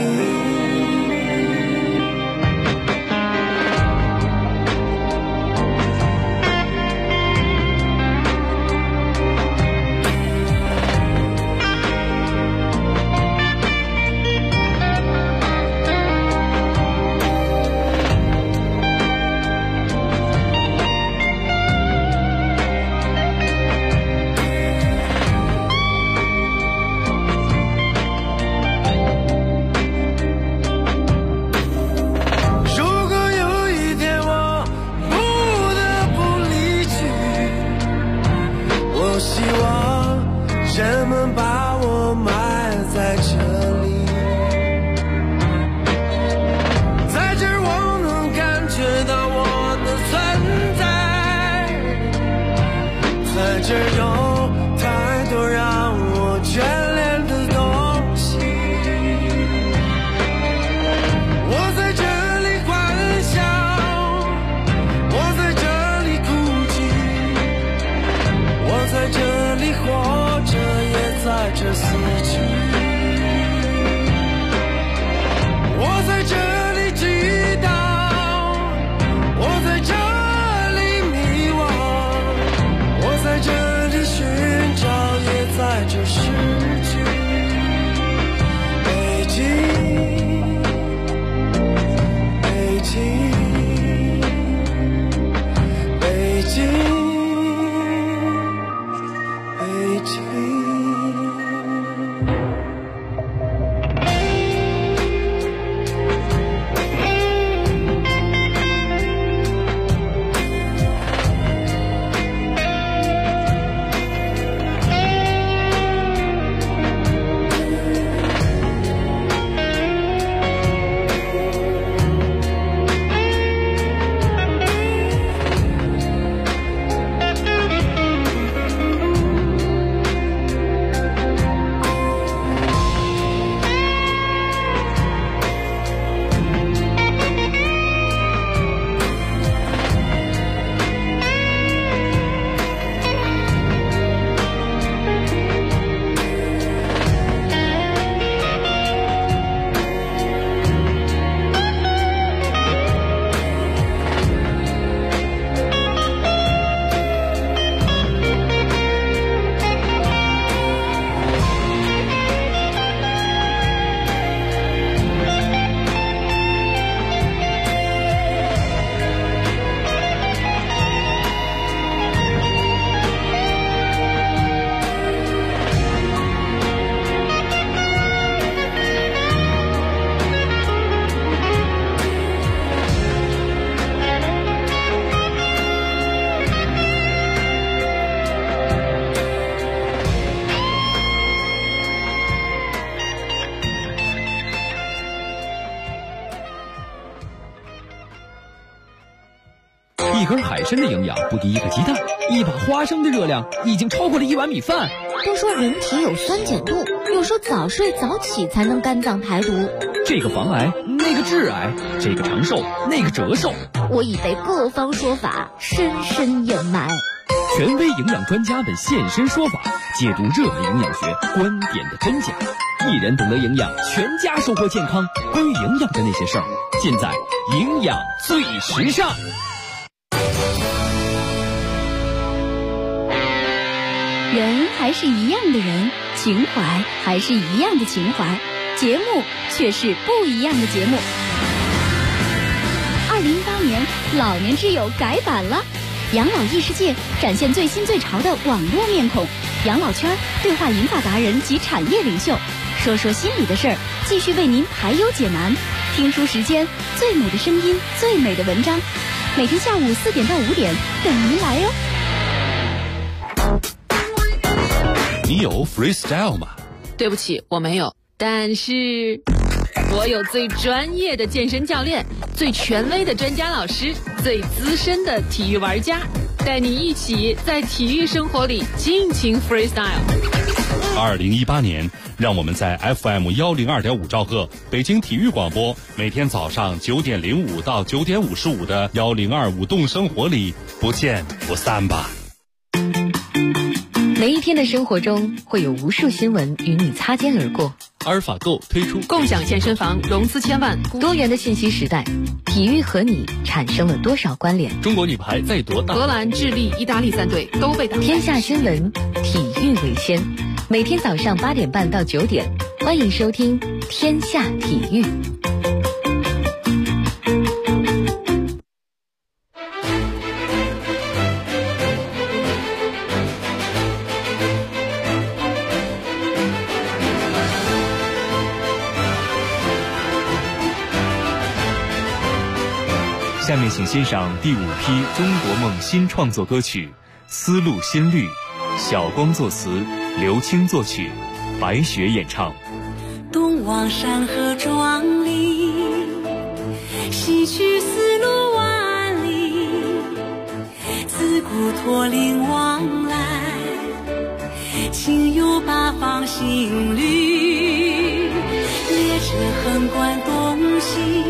一根海参的营养不敌一个鸡蛋，一把花生的热量已经超过了一碗米饭。 都说人体有酸碱度，有时候早睡早起才能肝脏排毒。 这个防癌，那个致癌，这个长寿，那个折寿。 我已被各方说法深深掩埋。 权威营养专家们现身说法，解读热门营养学观点的真假。一人懂得营养，全家收获健康。关于营养的那些事儿，尽在营养最时尚。 人还是一样的人，情怀还是一样的情怀，节目却是不一样的节目。2018年老年之友改版了，养老异世界展现最新最潮的网络面孔，养老圈对话银发达人及产业领袖，说说心里的事儿，继续为您排忧解难。听书时间，最美的声音，最美的文章，每天下午4点到5点等您来哟。 你有 freestyle 吗？ 对不起，我没有，但是我有最专业的健身教练，最权威的专家老师，最资深的体育玩家，带你一起在体育生活里尽情 freestyle。 2018年，让我们在 FM 102.5兆赫北京体育广播，每天早上9点05到9点55的1025动生活里不见不散吧。 每一天的生活中，会有无数新闻与你擦肩而过。 阿尔法购推出共享健身房，融资1000万。 多元的信息时代，体育和你产生了多少关联？ 中国女排再夺大。 荷兰、智利、意大利3队都被打败。 天下新闻，体育为先。每天早上8点半到9点，欢迎收听《天下体育》。 下面请欣赏第5批中国梦新创作歌曲《丝路新绿》，小光作词，刘青作曲，白雪演唱。 东望山河壮丽，西去丝路万里，自古驼铃往来，情有八方新绿。列车横贯东西，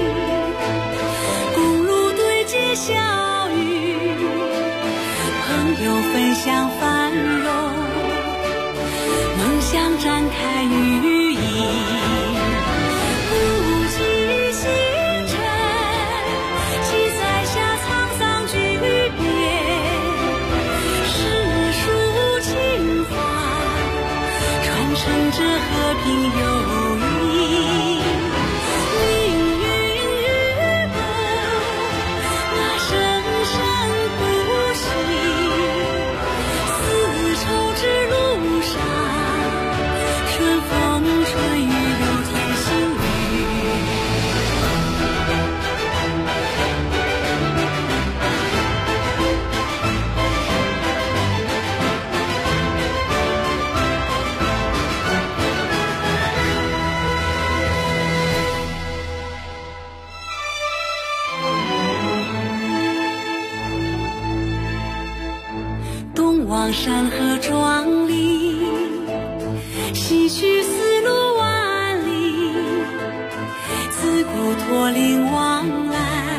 小雨，朋友分享繁荣，梦想展开羽翼，不计星辰，记载下沧桑巨变，诗书情怀，传承着和平友谊。望山河壮丽，西去丝路万里，自古驼铃往来，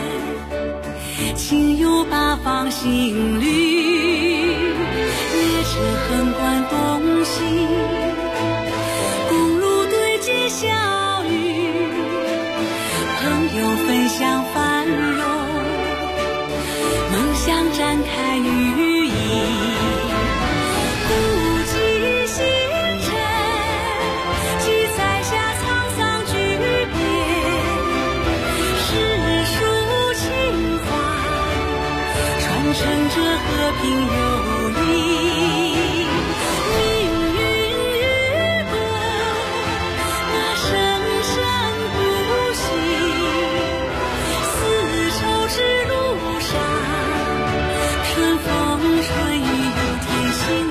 情有八方新绿。列车横贯东西，公路对接小雨，朋友分享繁荣，梦想展开羽翼。乘着和平友谊，命运与共，那生生不息。丝绸之路上，春风吹雨有天新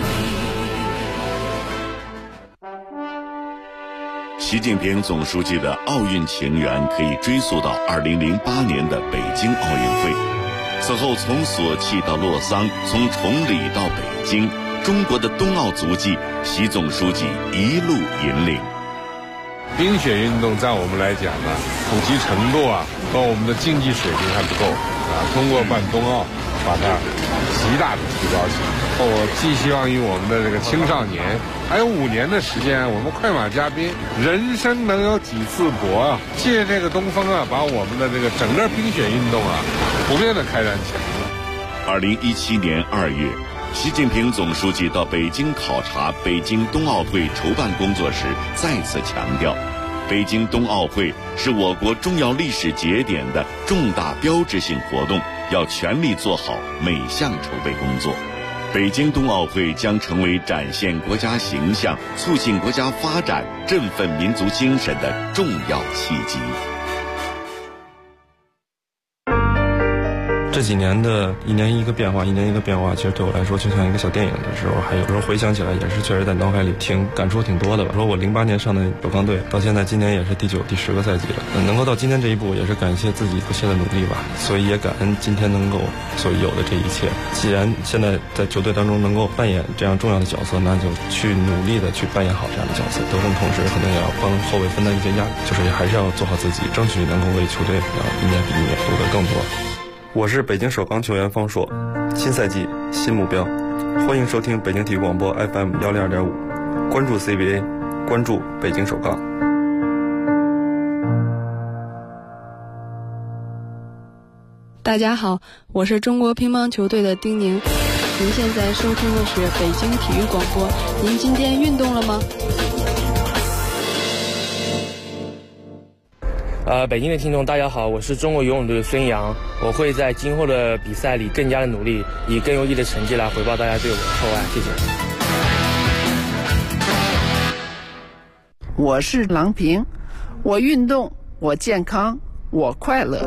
绿。习近平总书记的奥运情缘可以追溯到2008年的北京奥运会。此后从索契到洛桑，从崇礼到北京，中国的冬奥足迹，习总书记一路引领。 冰雪运动在我们来讲呢，普及程度和我们的竞技水平还不够通过办冬奥，把它极大的提高起来。我寄希望于我们的这个青少年，还有5年的时间，我们快马加鞭，人生能有几次搏借这个东风把我们的这个整个冰雪运动普遍的开展起来。 2017年2月，习近平总书记到北京考察北京冬奥会筹办工作时，再次强调，北京冬奥会是我国重要历史节点的重大标志性活动，要全力做好每项筹备工作。北京冬奥会将成为展现国家形象、促进国家发展、振奋民族精神的重要契机。 这几年的一年一个变化，其实对我来说就像一个小电影的时候，还有时候回想起来也是确实在脑海里感触挺多的吧。说我08年上的首钢队，到现在今年也是第9、第10个赛季了，能够到今天这一步，也是感谢自己不懈的努力吧。所以也感恩今天能够所有的这一切。既然现在在球队当中能够扮演这样重要的角色，那就去努力的去扮演好这样的角色。得分同时可能也要帮后卫分担一些压力，就是还是要做好自己，争取能够为球队一年比一年夺得更多。我是北京首钢球员方硕，新赛季新目标，欢迎收听北京体育广播 FM 102.5，关注 CBA， 关注北京首钢。 大家好，我是中国乒乓球队的丁宁。您现在收听的是北京体育广播。您今天运动了吗？ 北京的听众大家好，我是中国游泳队的孙杨，我会在今后的比赛里更加的努力，以更优异的成绩来回报大家对我的厚爱，谢谢。 我是郎平，我运动，我健康，我快乐。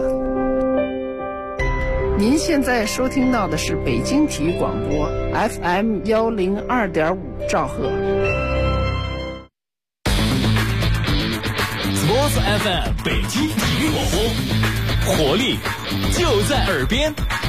您现在收听到的是北京体育广播 FM 102.5兆赫。 Sports FM 北京体育广播，活力就在耳边。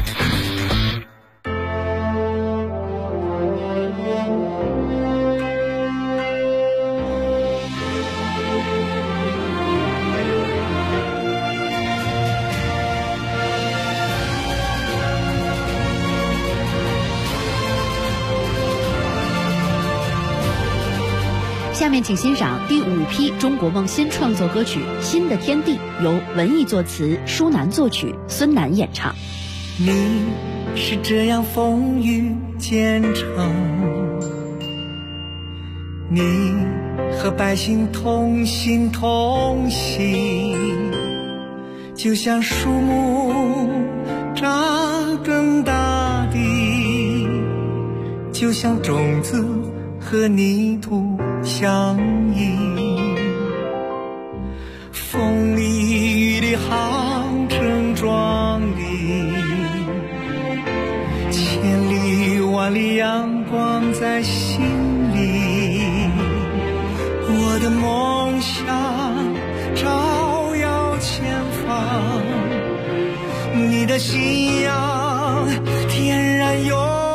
下面请欣赏第5批中国梦新创作歌曲《新的天地》，由文艺作词，舒楠作曲，孙楠演唱。 你是这样风雨兼程，你和百姓同心同行，就像树木扎根大地，就像种子和泥土相依，风里雨里航程壮丽，千里万里阳光在心里，我的梦想照耀前方，你的信仰天然有